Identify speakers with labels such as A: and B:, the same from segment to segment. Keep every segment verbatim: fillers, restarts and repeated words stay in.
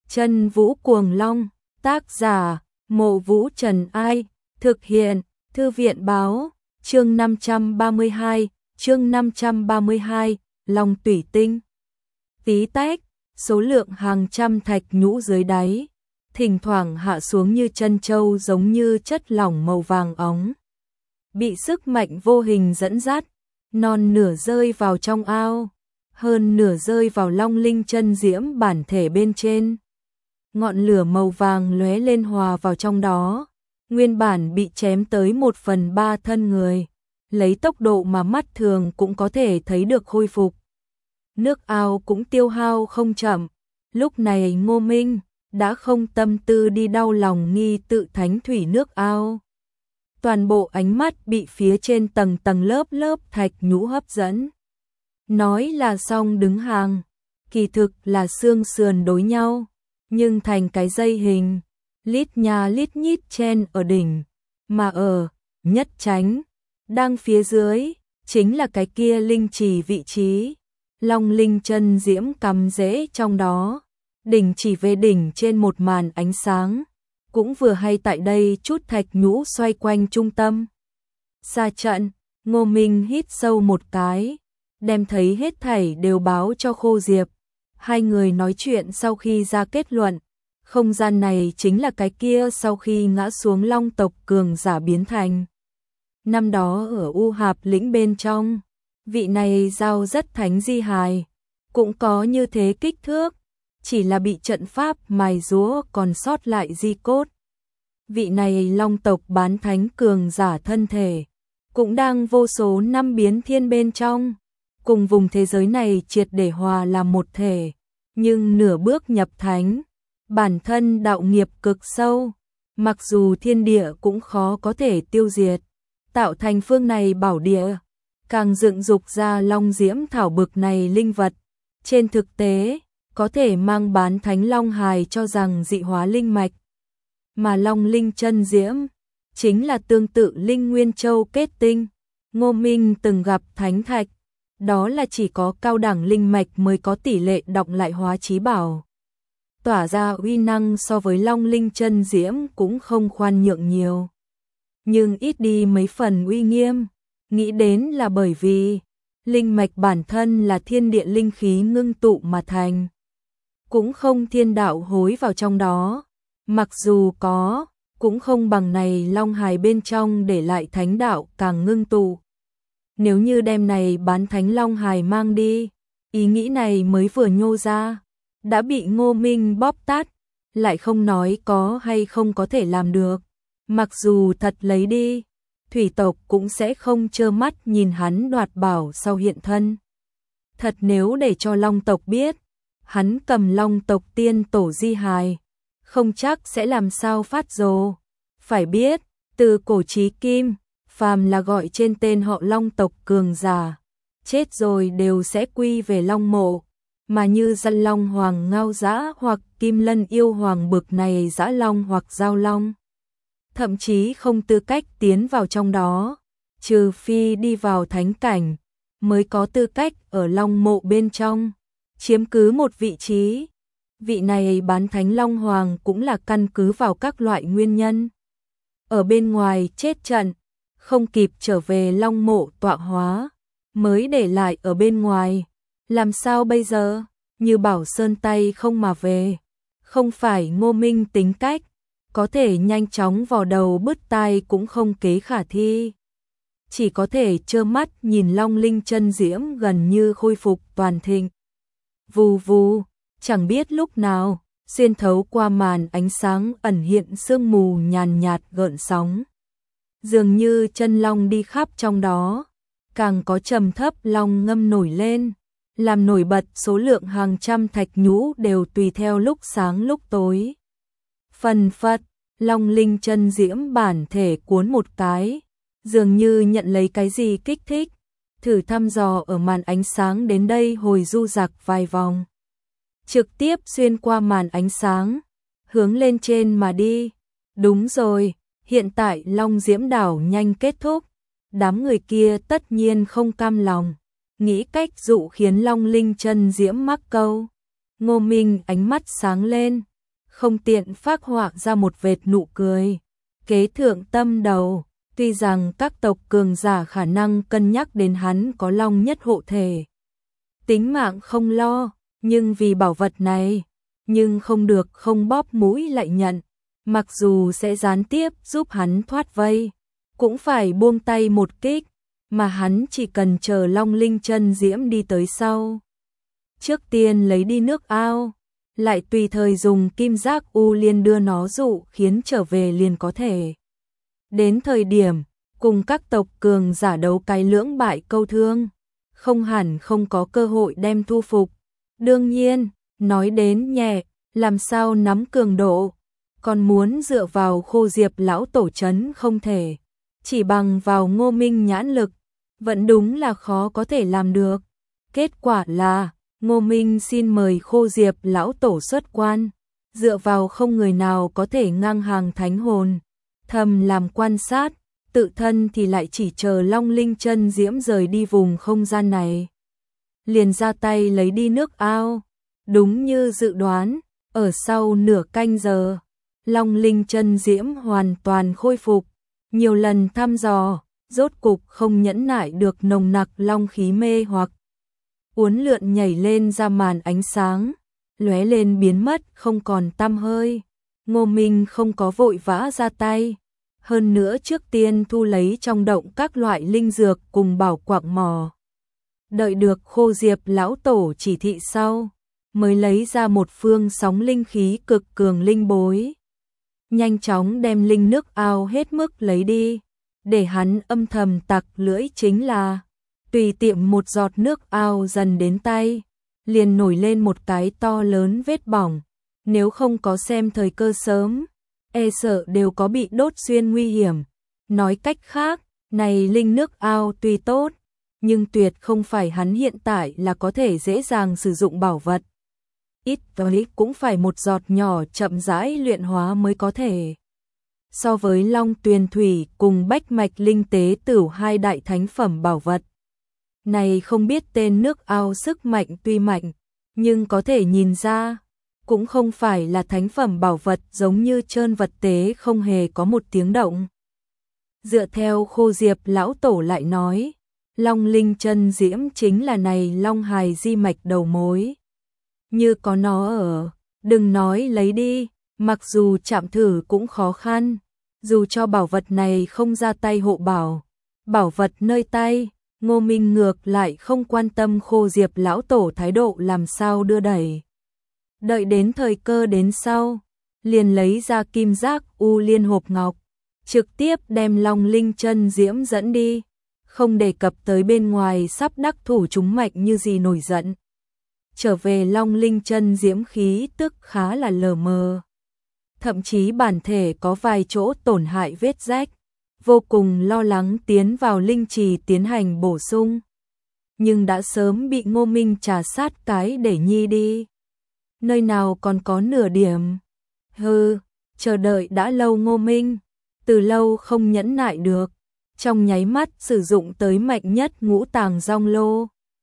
A: Chân Vũ Cuồng Long, tác giả, Mộ Vũ Trần Ai, thực hiện, Thư viện Báo, chương năm trăm ba mươi hai, chương năm trăm ba mươi hai, Long Tủy Tinh. Tí tách, số lượng hàng trăm thạch nhũ dưới đáy, thỉnh thoảng hạ xuống như chân châu giống như chất lỏng màu vàng óng. Bị sức mạnh vô hình dẫn dắt, non nửa rơi vào trong ao, hơn nửa rơi vào long linh chân diễm bản thể bên trên. Ngọn lửa màu vàng lóe lên hòa vào trong đó, nguyên bản bị chém tới một phần ba thân người, lấy tốc độ mà mắt thường cũng có thể thấy được khôi phục. Nước ao cũng tiêu hao không chậm, lúc này Ngô Minh đã không tâm tư đi đau lòng nghi tự thánh thủy nước ao. Toàn bộ ánh mắt bị phía trên tầng tầng lớp lớp thạch nhũ hấp dẫn. Nói là song đứng hàng, kỳ thực là xương sườn đối nhau, nhưng thành cái dây hình, lít nha lít nhít chen ở đỉnh, mà ở nhất chánh, đang phía dưới, chính là cái kia linh trì vị trí. Long linh chân diễm cắm rễ trong đó, đỉnh chỉ về đỉnh trên một màn ánh sáng, cũng vừa hay tại đây chút thạch nhũ xoay quanh trung tâm. Xa trận, Ngô Minh hít sâu một cái, đem thấy hết thảy đều báo cho Khô Diệp. Hai người nói chuyện sau khi ra kết luận, không gian này chính là cái kia sau khi ngã xuống long tộc cường giả biến thành. Năm đó ở U Hạp lĩnh bên trong, vị này giao rất thánh di hài, cũng có như thế kích thước, chỉ là bị trận pháp mài rúa còn sót lại di cốt. Vị này long tộc bán thánh cường giả thân thể, cũng đang vô số năm biến thiên bên trong, cùng vùng thế giới này triệt để hòa làm một thể, nhưng nửa bước nhập thánh, bản thân đạo nghiệp cực sâu, mặc dù thiên địa cũng khó có thể tiêu diệt, tạo thành phương này bảo địa, càng dựng dục ra long diễm thảo bực này linh vật. Trên thực tế, có thể mang bán thánh long hài cho rằng dị hóa linh mạch, mà long linh chân diễm chính là tương tự linh nguyên châu kết tinh. Ngô Minh từng gặp thánh thạch, đó là chỉ có cao đẳng linh mạch mới có tỷ lệ đọng lại hóa chí bảo, tỏa ra uy năng so với long linh chân diễm cũng không khoan nhượng nhiều, nhưng ít đi mấy phần uy nghiêm. Nghĩ đến là bởi vì linh mạch bản thân là thiên địa linh khí ngưng tụ mà thành, cũng không thiên đạo hối vào trong đó, mặc dù có, cũng không bằng này long hài bên trong để lại thánh đạo càng ngưng tụ. Nếu như đem này bán thánh long hài mang đi, ý nghĩ này mới vừa nhô ra, đã bị Ngô Minh bóp tát, lại không nói có hay không có thể làm được. Mặc dù thật lấy đi, thủy tộc cũng sẽ không trơ mắt nhìn hắn đoạt bảo sau hiện thân. Thật nếu để cho long tộc biết, hắn cầm long tộc tiên tổ di hài, không chắc sẽ làm sao phát rồ. Phải biết, từ cổ chí kim, phàm là gọi trên tên họ long tộc cường giả, chết rồi đều sẽ quy về long mộ, mà như Dăn Long Hoàng Ngao Dã hoặc Kim Lân Yêu Hoàng bực này dã long hoặc giao long, thậm chí không tư cách tiến vào trong đó, trừ phi đi vào thánh cảnh, mới có tư cách ở long mộ bên trong, chiếm cứ một vị trí. Vị này bán thánh long hoàng cũng là căn cứ vào các loại nguyên nhân. Ở bên ngoài chết trận, không kịp trở về long mộ tọa hóa, mới để lại ở bên ngoài. Làm sao bây giờ? Như Bảo Sơn tay không mà về. Không phải Ngô Minh tính cách, có thể nhanh chóng vò đầu bứt tai cũng không kế khả thi. Chỉ có thể trơ mắt nhìn long linh chân diễm gần như khôi phục toàn thịnh. Vù vù, chẳng biết lúc nào, xuyên thấu qua màn ánh sáng ẩn hiện sương mù nhàn nhạt gợn sóng. Dường như chân long đi khắp trong đó, càng có trầm thấp long ngâm nổi lên, làm nổi bật số lượng hàng trăm thạch nhũ đều tùy theo lúc sáng lúc tối. Phần phật, long linh chân diễm bản thể cuốn một cái, dường như nhận lấy cái gì kích thích, thử thăm dò ở màn ánh sáng đến đây hồi du dặc vài vòng. Trực tiếp xuyên qua màn ánh sáng, hướng lên trên mà đi. Đúng rồi, hiện tại Long Diễm đảo nhanh kết thúc, đám người kia tất nhiên không cam lòng, nghĩ cách dụ khiến Long Linh chân diễm mắc câu. Ngô Minh ánh mắt sáng lên, không tiện phác họa ra một vệt nụ cười. Kế thượng tâm đầu, tuy rằng các tộc cường giả khả năng cân nhắc đến hắn có long nhất hộ thể. Tính mạng không lo, nhưng vì bảo vật này, nhưng không được không bóp mũi lại nhận. Mặc dù sẽ gián tiếp giúp hắn thoát vây, cũng phải buông tay một kích, mà hắn chỉ cần chờ Long Linh Chân Diễm đi tới sau. Trước tiên lấy đi nước ao, lại tùy thời dùng kim giác u liên đưa nó dụ khiến trở về liền có thể. Đến thời điểm, cùng các tộc cường giả đấu cái lưỡng bại câu thương, không hẳn không có cơ hội đem thu phục. Đương nhiên, nói đến nhẹ, làm sao nắm cường độ, còn muốn dựa vào Khô Diệp lão tổ trấn không thể. Chỉ bằng vào Ngô Minh nhãn lực, vẫn đúng là khó có thể làm được. Kết quả là, Ngô Minh xin mời Khô Diệp lão tổ xuất quan, dựa vào không người nào có thể ngang hàng thánh hồn, thầm làm quan sát, tự thân thì lại chỉ chờ Long Linh Chân Diễm rời đi vùng không gian này. Liền ra tay lấy đi nước ao, đúng như dự đoán, ở sau nửa canh giờ, Long Linh Chân Diễm hoàn toàn khôi phục, nhiều lần thăm dò, rốt cục không nhẫn nại được nồng nặc long khí mê hoặc. Uốn lượn nhảy lên ra màn ánh sáng, lóe lên biến mất không còn tăm hơi. Ngô Minh không có vội vã ra tay, hơn nữa trước tiên thu lấy trong động các loại linh dược cùng bảo quạng mỏ. Đợi được Khô Diệp lão tổ chỉ thị sau, mới lấy ra một phương sóng linh khí cực cường linh bối. Nhanh chóng đem linh nước ao hết mức lấy đi, để hắn âm thầm tặc lưỡi chính là, tùy tiệm một giọt nước ao dần đến tay, liền nổi lên một cái to lớn vết bỏng, nếu không có xem thời cơ sớm, e sợ đều có bị đốt xuyên nguy hiểm. Nói cách khác, này linh nước ao tuy tốt, nhưng tuyệt không phải hắn hiện tại là có thể dễ dàng sử dụng bảo vật. Ít tối cũng phải một giọt nhỏ chậm rãi luyện hóa mới có thể. So với Long Tuyền Thủy cùng Bách Mạch Linh Tế Tửu hai đại thánh phẩm bảo vật, này không biết tên nước ao sức mạnh tuy mạnh, nhưng có thể nhìn ra, cũng không phải là thánh phẩm bảo vật giống như trơn vật tế không hề có một tiếng động. Dựa theo Khô Diệp lão tổ lại nói, Long Linh Chân Diễm chính là này Long Hài di mạch đầu mối. Như có nó ở, đừng nói lấy đi, mặc dù chạm thử cũng khó khăn, dù cho bảo vật này không ra tay hộ bảo, bảo vật nơi tay, Ngô Minh ngược lại không quan tâm Khô Diệp lão tổ thái độ làm sao đưa đẩy. Đợi đến thời cơ đến sau, liền lấy ra kim giác u liên hộp ngọc, trực tiếp đem Long Linh Chân Diễm dẫn đi, không đề cập tới bên ngoài sắp đắc thủ chúng mạnh như gì nổi giận. Trở về Long Linh Chân Diễm khí tức khá là lờ mờ, thậm chí bản thể có vài chỗ tổn hại vết rách, vô cùng lo lắng tiến vào linh trì tiến hành bổ sung, nhưng đã sớm bị Ngô Minh trà sát cái để nhi đi. Nơi nào còn có nửa điểm. Hừ, chờ đợi đã lâu Ngô Minh, từ lâu không nhẫn nại được, trong nháy mắt sử dụng tới mạnh nhất ngũ tàng rong lô,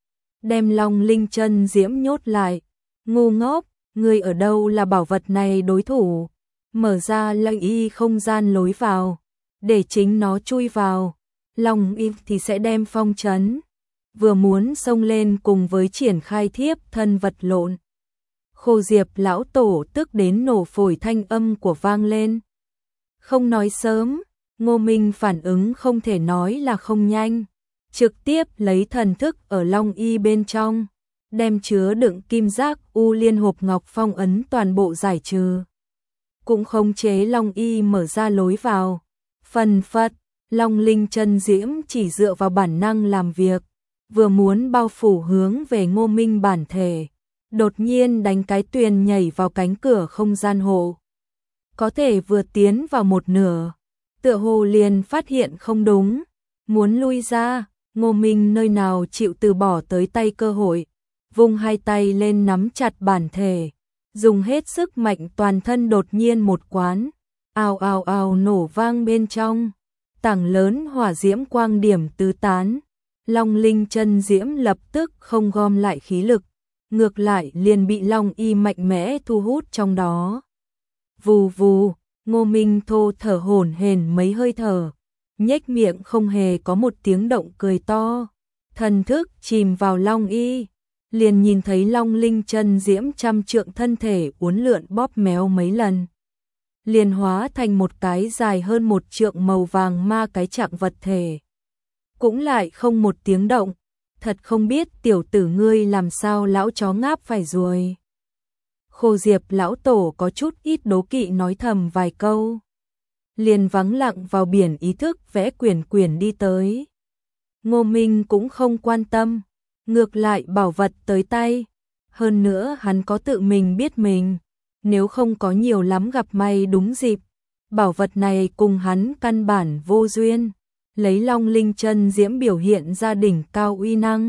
A: đem Long Linh Chân Diễm nhốt lại. Ngu ngốc, ngươi ở đâu là bảo vật này đối thủ? Mở ra lệnh y không gian lối vào, để chính nó chui vào, Long y thì sẽ đem phong trấn. Vừa muốn xông lên cùng với triển khai thiếp thân vật lộn, Khô Diệp lão tổ tức đến nổ phổi thanh âm của vang lên. Không nói sớm, Ngô Minh phản ứng không thể nói là không nhanh, trực tiếp lấy thần thức ở Long y bên trong, đem chứa đựng kim giác u liên hộp ngọc phong ấn toàn bộ giải trừ. Cũng khống chế Long y mở ra lối vào. Phần phật, Long Linh Chân Diễm chỉ dựa vào bản năng làm việc, vừa muốn bao phủ hướng về Ngô Minh bản thể, đột nhiên đánh cái tuyền nhảy vào cánh cửa không gian hộ. Có thể vừa tiến vào một nửa, tựa hồ liền phát hiện không đúng, muốn lui ra, Ngô Minh nơi nào chịu từ bỏ tới tay cơ hội, vung hai tay lên nắm chặt bản thể, dùng hết sức mạnh toàn thân đột nhiên một quán, ào ào ào nổ vang bên trong, tảng lớn hỏa diễm quang điểm tứ tán, Long Linh Chân Diễm lập tức không gom lại khí lực, ngược lại liền bị Long y mạnh mẽ thu hút trong đó. Vù vù, Ngô Minh Thô thở hổn hển mấy hơi thở, nhếch miệng không hề có một tiếng động cười to. Thần thức chìm vào Long Y, liền nhìn thấy Long Linh chân diễm trăm trượng thân thể uốn lượn bóp méo mấy lần, liền hóa thành một cái dài hơn một trượng màu vàng ma cái trạng vật thể. Cũng lại không một tiếng động, thật không biết tiểu tử ngươi làm sao lão chó ngáp phải ruồi. Khô Diệp lão tổ có chút ít đố kỵ nói thầm vài câu, liền vắng lặng vào biển ý thức vẽ quyển quyển đi tới. Ngô Minh cũng không quan tâm, ngược lại bảo vật tới tay, hơn nữa hắn có tự mình biết mình, nếu không có nhiều lắm gặp may đúng dịp, bảo vật này cùng hắn căn bản vô duyên. Lấy Long Linh chân diễm biểu hiện ra đỉnh cao uy năng,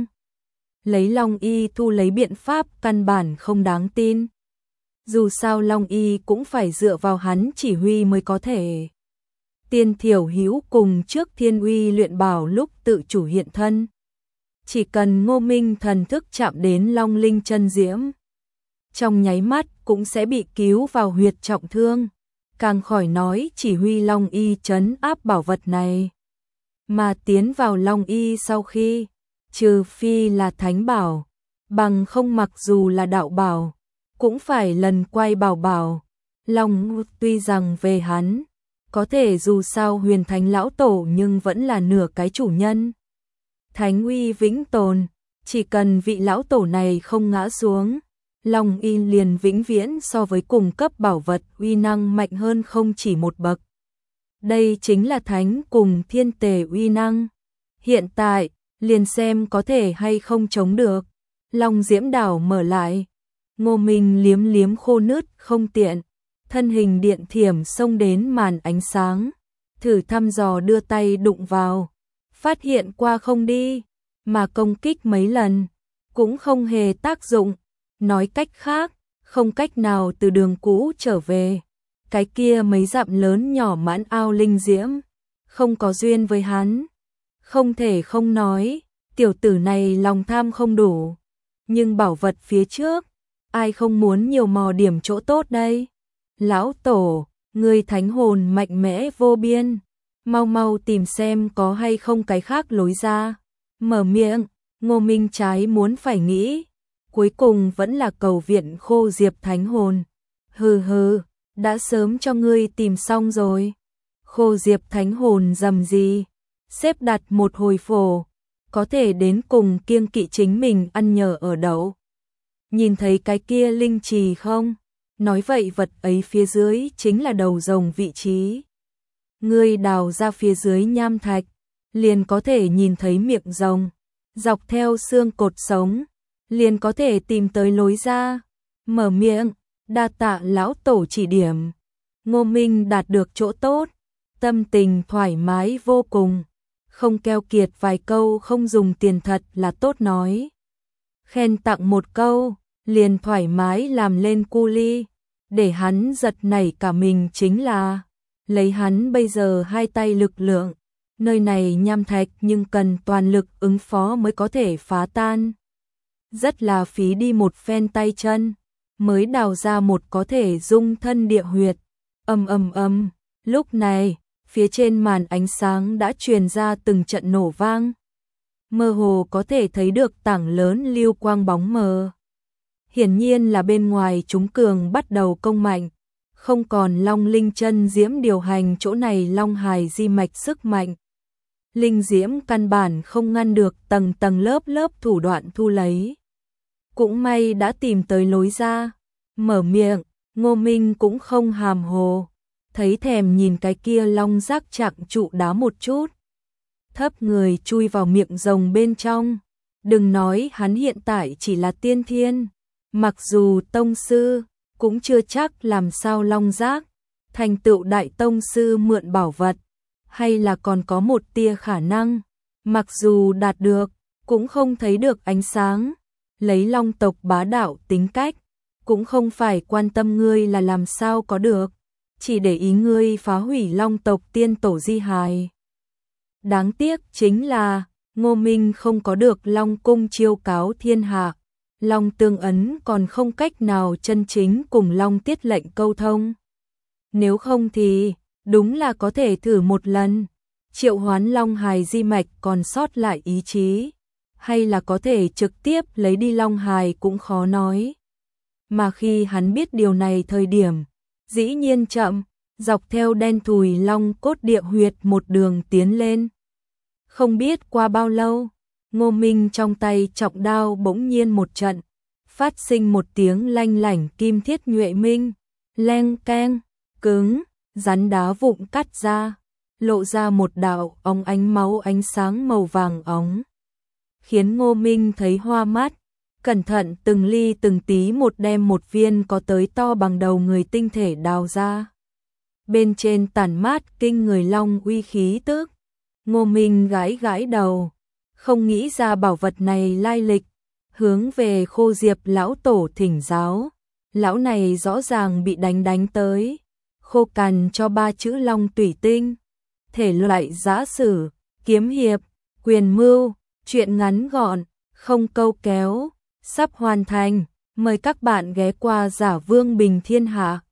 A: lấy Long Y thu lấy biện pháp căn bản không đáng tin. Dù sao Long Y cũng phải dựa vào hắn chỉ huy mới có thể. Tiên Thiểu Hữu cùng trước Thiên Uy luyện bảo lúc tự chủ hiện thân, chỉ cần Ngô Minh thần thức chạm đến Long Linh chân diễm, trong nháy mắt cũng sẽ bị cứu vào huyệt trọng thương, càng khỏi nói chỉ huy Long Y trấn áp bảo vật này. Mà tiến vào Long Y sau khi, trừ phi là thánh bảo, bằng không mặc dù là đạo bảo, cũng phải lần quay bảo bảo. Long tuy rằng về hắn, có thể dù sao huyền thánh lão tổ nhưng vẫn là nửa cái chủ nhân. Thánh uy vĩnh tồn, chỉ cần vị lão tổ này không ngã xuống, Long Y liền vĩnh viễn so với cùng cấp bảo vật uy năng mạnh hơn không chỉ một bậc. Đây chính là thánh cùng thiên tề uy năng. Hiện tại, liền xem có thể hay không chống được. Long Diễm đảo mở lại. Ngô Minh liếm liếm khô nứt không tiện. Thân hình điện thiểm xông đến màn ánh sáng. Thử thăm dò đưa tay đụng vào. Phát hiện qua không đi. Mà công kích mấy lần. Cũng không hề tác dụng. Nói cách khác, không cách nào từ đường cũ trở về. Cái kia mấy dặm lớn nhỏ mãn ao linh diễm, không có duyên với hắn. Không thể không nói, tiểu tử này lòng tham không đủ. Nhưng bảo vật phía trước, ai không muốn nhiều mò điểm chỗ tốt đây? Lão tổ, người thánh hồn mạnh mẽ vô biên, mau mau tìm xem có hay không cái khác lối ra. Mở miệng, Ngô Minh trái muốn phải nghĩ, cuối cùng vẫn là cầu viện Khô Diệp thánh hồn. Hừ hừ, đã sớm cho ngươi tìm xong rồi. Khô Diệp thánh hồn dầm gì, xếp đặt một hồi phổ, có thể đến cùng kiêng kỵ chính mình ăn nhờ ở đậu. Nhìn thấy cái kia linh trì không? Nói vậy vật ấy phía dưới chính là đầu rồng vị trí. Ngươi đào ra phía dưới nham thạch, liền có thể nhìn thấy miệng rồng, dọc theo xương cột sống, liền có thể tìm tới lối ra. Mở miệng, đa tạ lão tổ chỉ điểm. Ngô Minh đạt được chỗ tốt, tâm tình thoải mái vô cùng, không keo kiệt vài câu không dùng tiền thật là tốt nói. Khen tặng một câu, liền thoải mái làm lên cu ly, để hắn giật nảy cả mình chính là, lấy hắn bây giờ hai tay lực lượng, nơi này nham thạch nhưng cần toàn lực ứng phó mới có thể phá tan. Rất là phí đi một phen tay chân, mới đào ra một có thể dung thân địa huyệt. Ầm ầm ầm, lúc này, phía trên màn ánh sáng đã truyền ra từng trận nổ vang. Mơ hồ có thể thấy được tảng lớn lưu quang bóng mờ. Hiển nhiên là bên ngoài chúng cường bắt đầu công mạnh, không còn Long Linh chân diễm điều hành chỗ này Long Hài di mạch sức mạnh. Linh diễm căn bản không ngăn được tầng tầng lớp lớp thủ đoạn thu lấy. Cũng may đã tìm tới lối ra, mở miệng, Ngô Minh cũng không hàm hồ, thấy thèm nhìn cái kia long giác chặng trụ đá một chút. Thấp người chui vào miệng rồng bên trong, đừng nói hắn hiện tại chỉ là tiên thiên, mặc dù tông sư, cũng chưa chắc làm sao long giác, thành tựu đại tông sư mượn bảo vật, hay là còn có một tia khả năng, mặc dù đạt được, cũng không thấy được ánh sáng. Lấy long tộc bá đạo tính cách, cũng không phải quan tâm ngươi là làm sao có được, chỉ để ý ngươi phá hủy long tộc tiên tổ di hài. Đáng tiếc chính là, Ngô Minh không có được long cung chiêu cáo thiên hạ, long tương ấn còn không cách nào chân chính cùng long tiết lệnh câu thông. nếu không thì đúng là có thể thử một lần, triệu hoán Long Hài di mạch còn sót lại ý chí, hay là có thể trực tiếp lấy đi Long Hài cũng khó nói. Mà khi hắn biết điều này thời điểm, dĩ nhiên chậm, dọc theo đen thùi long cốt địa huyệt một đường tiến lên. Không biết qua bao lâu, Ngô Minh trong tay trọng đao bỗng nhiên một trận, phát sinh một tiếng lanh lảnh kim thiết nhuệ minh, leng keng, cứng, rắn đá vụn cắt ra, lộ ra một đạo óng ánh máu ánh sáng màu vàng óng, khiến Ngô Minh thấy hoa mắt, cẩn thận từng ly từng tí một đem một viên có tới to bằng đầu người tinh thể đào ra. Bên trên tản mát kinh người long uy khí tức. Ngô Minh gãi gãi đầu, không nghĩ ra bảo vật này lai lịch, hướng về Khô Diệp lão tổ thỉnh giáo. Lão này rõ ràng bị đánh đánh tới, khô cằn cho ba chữ long tủy tinh. Thể loại giã sử, kiếm hiệp, quyền mưu, chuyện ngắn gọn, không câu kéo, sắp hoàn thành. Mời các bạn ghé qua Giả Vương Bình Thiên Hạ.